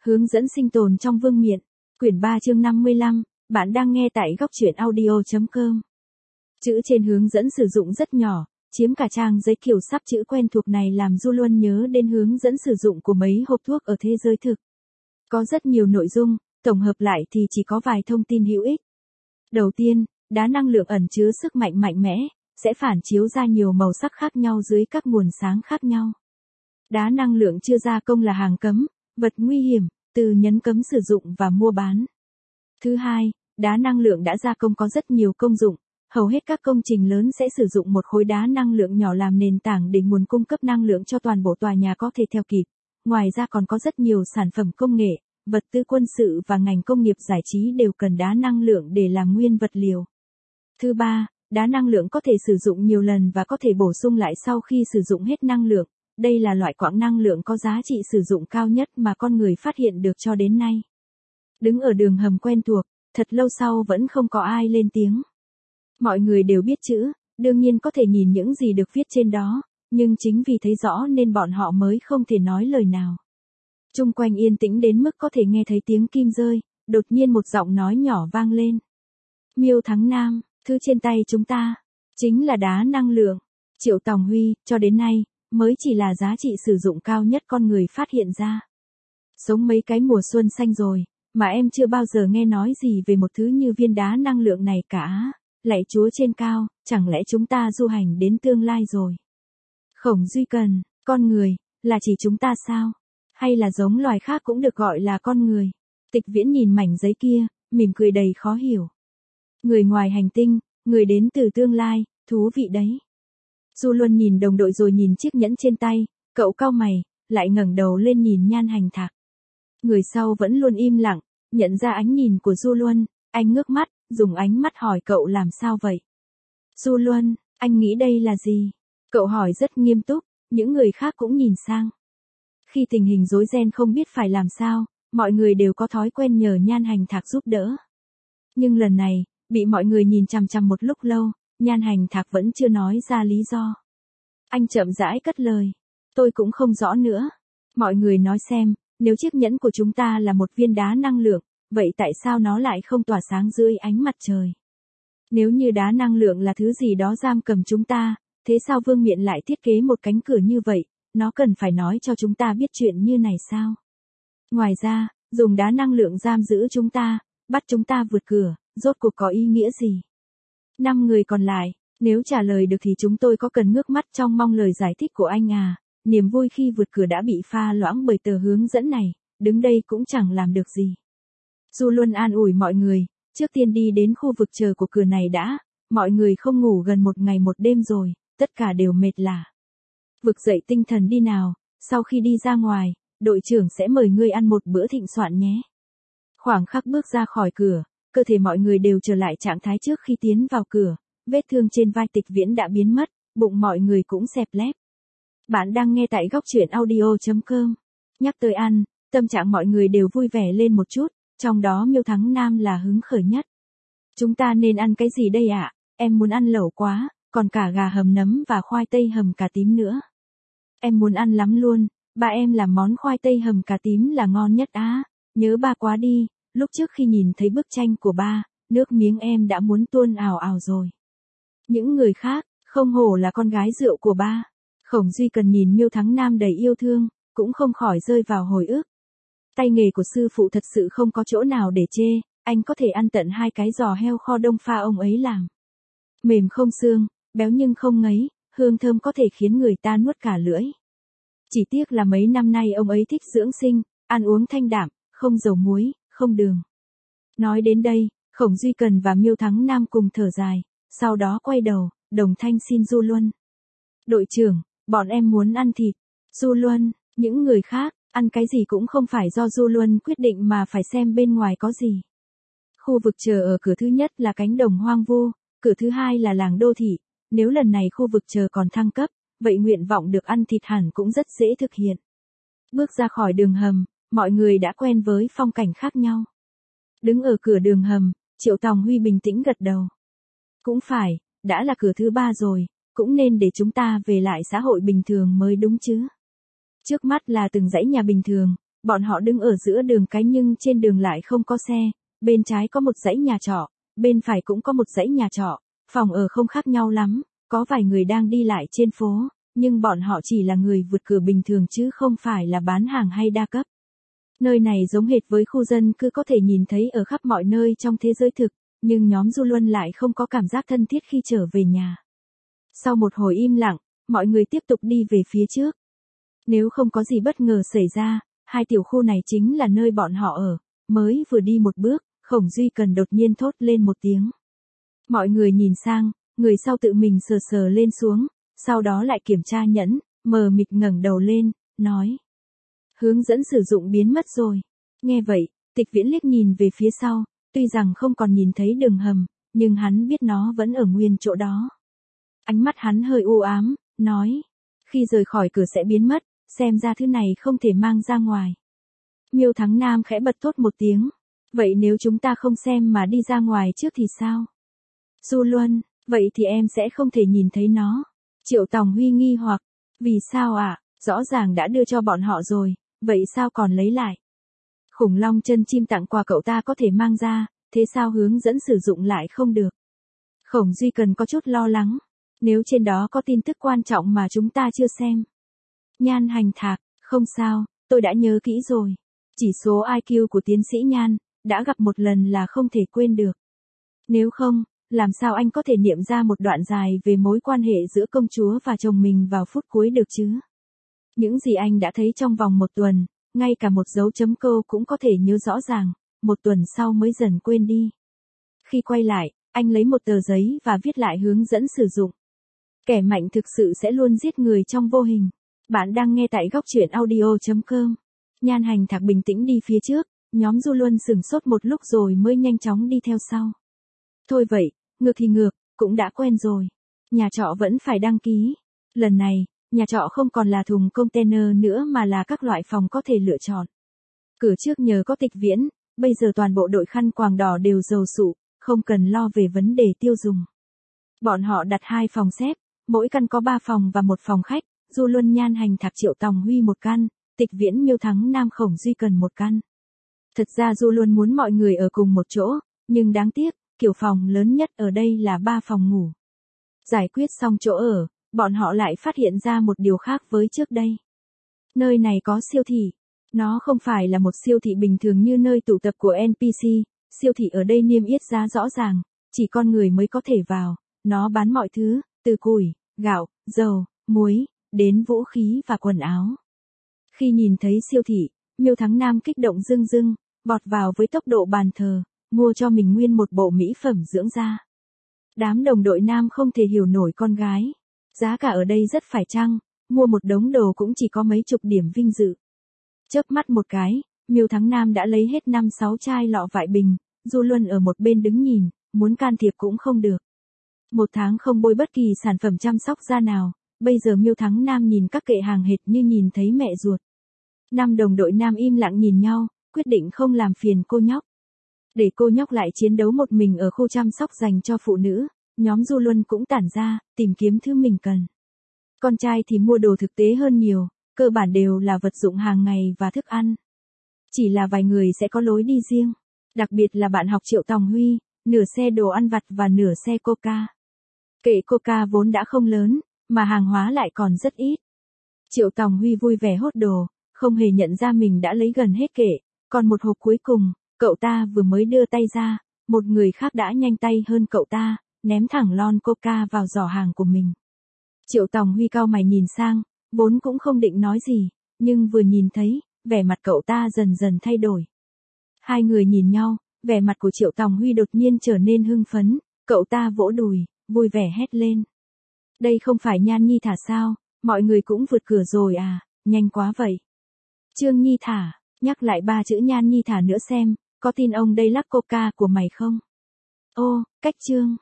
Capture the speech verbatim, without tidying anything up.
Hướng dẫn sinh tồn trong vương miện. Quyển ba chương năm mươi lăm, bạn đang nghe tại góc truyện audio chấm com. Chữ trên hướng dẫn sử dụng rất nhỏ, chiếm cả trang giấy kiểu sắp chữ quen thuộc này làm Du Luân nhớ đến hướng dẫn sử dụng của mấy hộp thuốc ở thế giới thực. Có rất nhiều nội dung, tổng hợp lại thì chỉ có vài thông tin hữu ích. Đầu tiên, đá năng lượng ẩn chứa sức mạnh mạnh mẽ, sẽ phản chiếu ra nhiều màu sắc khác nhau dưới các nguồn sáng khác nhau. Đá năng lượng chưa gia công là hàng cấm, vật nguy hiểm, từ nhấn cấm sử dụng và mua bán. Thứ hai, đá năng lượng đã gia công có rất nhiều công dụng, hầu hết các công trình lớn sẽ sử dụng một khối đá năng lượng nhỏ làm nền tảng để nguồn cung cấp năng lượng cho toàn bộ tòa nhà có thể theo kịp. Ngoài ra còn có rất nhiều sản phẩm công nghệ, vật tư quân sự và ngành công nghiệp giải trí đều cần đá năng lượng để làm nguyên vật liệu. Thứ ba, đá năng lượng có thể sử dụng nhiều lần và có thể bổ sung lại sau khi sử dụng hết năng lượng. Đây là loại quặng năng lượng có giá trị sử dụng cao nhất mà con người phát hiện được cho đến nay. Đứng ở đường hầm quen thuộc, thật lâu sau vẫn không có ai lên tiếng. Mọi người đều biết chữ, đương nhiên có thể nhìn những gì được viết trên đó, nhưng chính vì thấy rõ nên bọn họ mới không thể nói lời nào. Chung quanh yên tĩnh đến mức có thể nghe thấy tiếng kim rơi, đột nhiên một giọng nói nhỏ vang lên. Miêu Thắng Nam, thứ trên tay chúng ta, chính là đá năng lượng. Triệu Tòng Huy, cho đến nay, mới chỉ là giá trị sử dụng cao nhất con người phát hiện ra. Sống mấy cái mùa xuân xanh rồi, mà em chưa bao giờ nghe nói gì về một thứ như viên đá năng lượng này cả. Lạy Chúa trên cao, chẳng lẽ chúng ta du hành đến tương lai rồi? Khổng Duy Cần, con người, là chỉ chúng ta sao? Hay là giống loài khác cũng được gọi là con người? Tịch Viễn nhìn mảnh giấy kia, mỉm cười đầy khó hiểu. Người ngoài hành tinh, người đến từ tương lai, thú vị đấy. Du Luân nhìn đồng đội rồi nhìn chiếc nhẫn trên tay, cậu cau mày, lại ngẩng đầu lên nhìn Nhan Hành Thạc. Người sau vẫn luôn im lặng, nhận ra ánh nhìn của Du Luân, anh ngước mắt, dùng ánh mắt hỏi cậu làm sao vậy. Du Luân, anh nghĩ đây là gì? Cậu hỏi rất nghiêm túc, những người khác cũng nhìn sang. Khi tình hình rối ren không biết phải làm sao, mọi người đều có thói quen nhờ Nhan Hành Thạc giúp đỡ. Nhưng lần này, bị mọi người nhìn chằm chằm một lúc lâu, Nhan Hành Thạc vẫn chưa nói ra lý do. Anh chậm rãi cất lời. Tôi cũng không rõ nữa. Mọi người nói xem, nếu chiếc nhẫn của chúng ta là một viên đá năng lượng, vậy tại sao nó lại không tỏa sáng dưới ánh mặt trời? Nếu như đá năng lượng là thứ gì đó giam cầm chúng ta, thế sao Vương Miện lại thiết kế một cánh cửa như vậy? Nó cần phải nói cho chúng ta biết chuyện như này sao? Ngoài ra, dùng đá năng lượng giam giữ chúng ta, bắt chúng ta vượt cửa, rốt cuộc có ý nghĩa gì? Năm người còn lại, nếu trả lời được thì chúng tôi có cần ngước mắt trong mong lời giải thích của anh à? Niềm vui khi vượt cửa đã bị pha loãng bởi tờ hướng dẫn này, đứng đây cũng chẳng làm được gì. Du Luân an ủi mọi người, trước tiên đi đến khu vực chờ của cửa này đã, mọi người không ngủ gần một ngày một đêm rồi, tất cả đều mệt lả. Vực dậy tinh thần đi nào, sau khi đi ra ngoài, đội trưởng sẽ mời ngươi ăn một bữa thịnh soạn nhé. Khoảng khắc bước ra khỏi cửa, cơ thể mọi người đều trở lại trạng thái trước khi tiến vào cửa, vết thương trên vai Tịch Viễn đã biến mất, bụng mọi người cũng xẹp lép. Bạn đang nghe tại góc truyện audio chấm com. Nhắc tới ăn, tâm trạng mọi người đều vui vẻ lên một chút, trong đó Miêu Thắng Nam là hứng khởi nhất. Chúng ta nên ăn cái gì đây ạ? À? Em muốn ăn lẩu quá, còn cả gà hầm nấm và khoai tây hầm cà tím nữa. Em muốn ăn lắm luôn, ba em làm món khoai tây hầm cà tím là ngon nhất á, nhớ ba quá đi, lúc trước khi nhìn thấy bức tranh của ba, nước miếng em đã muốn tuôn ào ào rồi. Những người khác, không hổ là con gái rượu của ba. Khổng Duy Cần nhìn Miêu Thắng Nam đầy yêu thương, cũng không khỏi rơi vào hồi ức. Tay nghề của sư phụ thật sự không có chỗ nào để chê, anh có thể ăn tận hai cái giò heo kho đông pha ông ấy làm. Mềm không xương, béo nhưng không ngấy, hương thơm có thể khiến người ta nuốt cả lưỡi. Chỉ tiếc là mấy năm nay ông ấy thích dưỡng sinh, ăn uống thanh đạm, không dầu muối, không đường. Nói đến đây, Khổng Duy Cần và Miêu Thắng Nam cùng thở dài, sau đó quay đầu, đồng thanh xin Du Luân. Đội trưởng, bọn em muốn ăn thịt. Du Luân, những người khác, ăn cái gì cũng không phải do Du Luân quyết định mà phải xem bên ngoài có gì. Khu vực chờ ở cửa thứ nhất là cánh đồng hoang vu, cửa thứ hai là làng đô thị. Nếu lần này khu vực chờ còn thăng cấp, vậy nguyện vọng được ăn thịt hẳn cũng rất dễ thực hiện. Bước ra khỏi đường hầm, mọi người đã quen với phong cảnh khác nhau. Đứng ở cửa đường hầm, Triệu Tòng Huy bình tĩnh gật đầu. Cũng phải, đã là cửa thứ ba rồi, cũng nên để chúng ta về lại xã hội bình thường mới đúng chứ. Trước mắt là từng dãy nhà bình thường, Bọn họ đứng ở giữa đường cái nhưng trên đường lại không có xe, bên trái có một dãy nhà trọ, bên phải cũng có một dãy nhà trọ, phòng ở không khác nhau lắm, có vài người đang đi lại trên phố, nhưng bọn họ chỉ là người vượt cửa bình thường chứ không phải là bán hàng hay đa cấp. Nơi này giống hệt với khu dân cư có thể nhìn thấy ở khắp mọi nơi trong thế giới thực, nhưng nhóm Du Luân lại không có cảm giác thân thiết khi trở về nhà. Sau một hồi im lặng, mọi người tiếp tục đi về phía trước. Nếu không có gì bất ngờ xảy ra, hai tiểu khu này chính là nơi bọn họ ở. Mới vừa đi một bước, Khổng Duy Cần đột nhiên thốt lên một tiếng. Mọi người nhìn sang, người sau tự mình sờ sờ lên xuống, sau đó lại kiểm tra nhẫn, mờ mịt ngẩng đầu lên, nói. Hướng dẫn sử dụng biến mất rồi. Nghe vậy, Tịch Viễn liếc nhìn về phía sau, tuy rằng không còn nhìn thấy đường hầm, nhưng hắn biết nó vẫn ở nguyên chỗ đó. Ánh mắt hắn hơi u ám, nói. Khi rời khỏi cửa sẽ biến mất, xem ra thứ này không thể mang ra ngoài. Miêu Thắng Nam khẽ bật thốt một tiếng. Vậy nếu chúng ta không xem mà đi ra ngoài trước thì sao? Du Luân, vậy thì em sẽ không thể nhìn thấy nó. Triệu Tòng Huy nghi hoặc. Vì sao ạ? À? Rõ ràng đã đưa cho bọn họ rồi, vậy sao còn lấy lại? Khủng long chân chim tặng quà cậu ta có thể mang ra, thế sao hướng dẫn sử dụng lại không được? Khổng Duy Cần có chút lo lắng. Nếu trên đó có tin tức quan trọng mà chúng ta chưa xem. Nhan Hành Thạc, không sao, tôi đã nhớ kỹ rồi. Chỉ số i kiu của tiến sĩ Nhan, đã gặp một lần là không thể quên được. Nếu không, làm sao anh có thể niệm ra một đoạn dài về mối quan hệ giữa công chúa và chồng mình vào phút cuối được chứ? Những gì anh đã thấy trong vòng một tuần, ngay cả một dấu chấm câu cũng có thể nhớ rõ ràng, một tuần sau mới dần quên đi. Khi quay lại, anh lấy một tờ giấy và viết lại hướng dẫn sử dụng. Kẻ mạnh thực sự sẽ luôn giết người trong vô hình. Bạn đang nghe tại góc truyện audio chấm com. Nhan Hành Thạc bình tĩnh đi phía trước, nhóm Du Luân sửng sốt một lúc rồi mới nhanh chóng đi theo sau. Thôi vậy, ngược thì ngược, cũng đã quen rồi. Nhà trọ vẫn phải đăng ký. Lần này, nhà trọ không còn là thùng container nữa mà là các loại phòng có thể lựa chọn. Cửa trước nhờ có Tịch Viễn, bây giờ toàn bộ đội khăn quàng đỏ đều giàu sụ, không cần lo về vấn đề tiêu dùng. Bọn họ đặt hai phòng xếp, mỗi căn có ba phòng và một phòng khách, Du Luân Nhan Hành Thạc Triệu Tòng Huy một căn, Tịch Viễn Miêu Thắng Nam Khổng Duy Cần một căn. Thật ra Du Luân muốn mọi người ở cùng một chỗ, nhưng đáng tiếc, kiểu phòng lớn nhất ở đây là ba phòng ngủ. Giải quyết xong chỗ ở, bọn họ lại phát hiện ra một điều khác với trước đây. Nơi này có siêu thị. Nó không phải là một siêu thị bình thường như nơi tụ tập của en pê xê, siêu thị ở đây niêm yết giá rõ ràng, chỉ con người mới có thể vào, nó bán mọi thứ, từ củi, gạo, dầu, muối, đến vũ khí và quần áo. Khi nhìn thấy siêu thị, Miêu Thắng Nam kích động rưng rưng, vọt vào với tốc độ bàn thờ, mua cho mình nguyên một bộ mỹ phẩm dưỡng da. Đám đồng đội nam không thể hiểu nổi con gái. Giá cả ở đây rất phải chăng, mua một đống đồ cũng chỉ có mấy chục điểm vinh dự. Chớp mắt một cái, Miêu Thắng Nam đã lấy hết năm sáu chai lọ vại bình, Du Luân ở một bên đứng nhìn, muốn can thiệp cũng không được. Một tháng không bôi bất kỳ sản phẩm chăm sóc da nào, bây giờ Miêu Thắng Nam nhìn các kệ hàng hệt như nhìn thấy mẹ ruột. Năm đồng đội nam im lặng nhìn nhau, quyết định không làm phiền cô nhóc. Để cô nhóc lại chiến đấu một mình ở khu chăm sóc dành cho phụ nữ, nhóm Du Luân cũng tản ra, tìm kiếm thứ mình cần. Con trai thì mua đồ thực tế hơn nhiều, cơ bản đều là vật dụng hàng ngày và thức ăn. Chỉ là vài người sẽ có lối đi riêng, đặc biệt là bạn học Triệu Tòng Huy, nửa xe đồ ăn vặt và nửa xe Coca. Kệ Coca vốn đã không lớn, mà hàng hóa lại còn rất ít. Triệu Tòng Huy vui vẻ hốt đồ, không hề nhận ra mình đã lấy gần hết kệ, còn một hộp cuối cùng, cậu ta vừa mới đưa tay ra, một người khác đã nhanh tay hơn cậu ta, ném thẳng lon Coca vào giỏ hàng của mình. Triệu Tòng Huy cau mày nhìn sang, vốn cũng không định nói gì, nhưng vừa nhìn thấy, vẻ mặt cậu ta dần dần thay đổi. Hai người nhìn nhau, vẻ mặt của Triệu Tòng Huy đột nhiên trở nên hưng phấn, cậu ta vỗ đùi, vui vẻ hét lên. Đây không phải Nhan Nhi Thả sao, mọi người cũng vượt cửa rồi à, nhanh quá vậy. Trương Nhi Thả, nhắc lại ba chữ Nhan Nhi Thả nữa xem, có tin ông đây lắc Coca của mày không? Ô, cách Trương.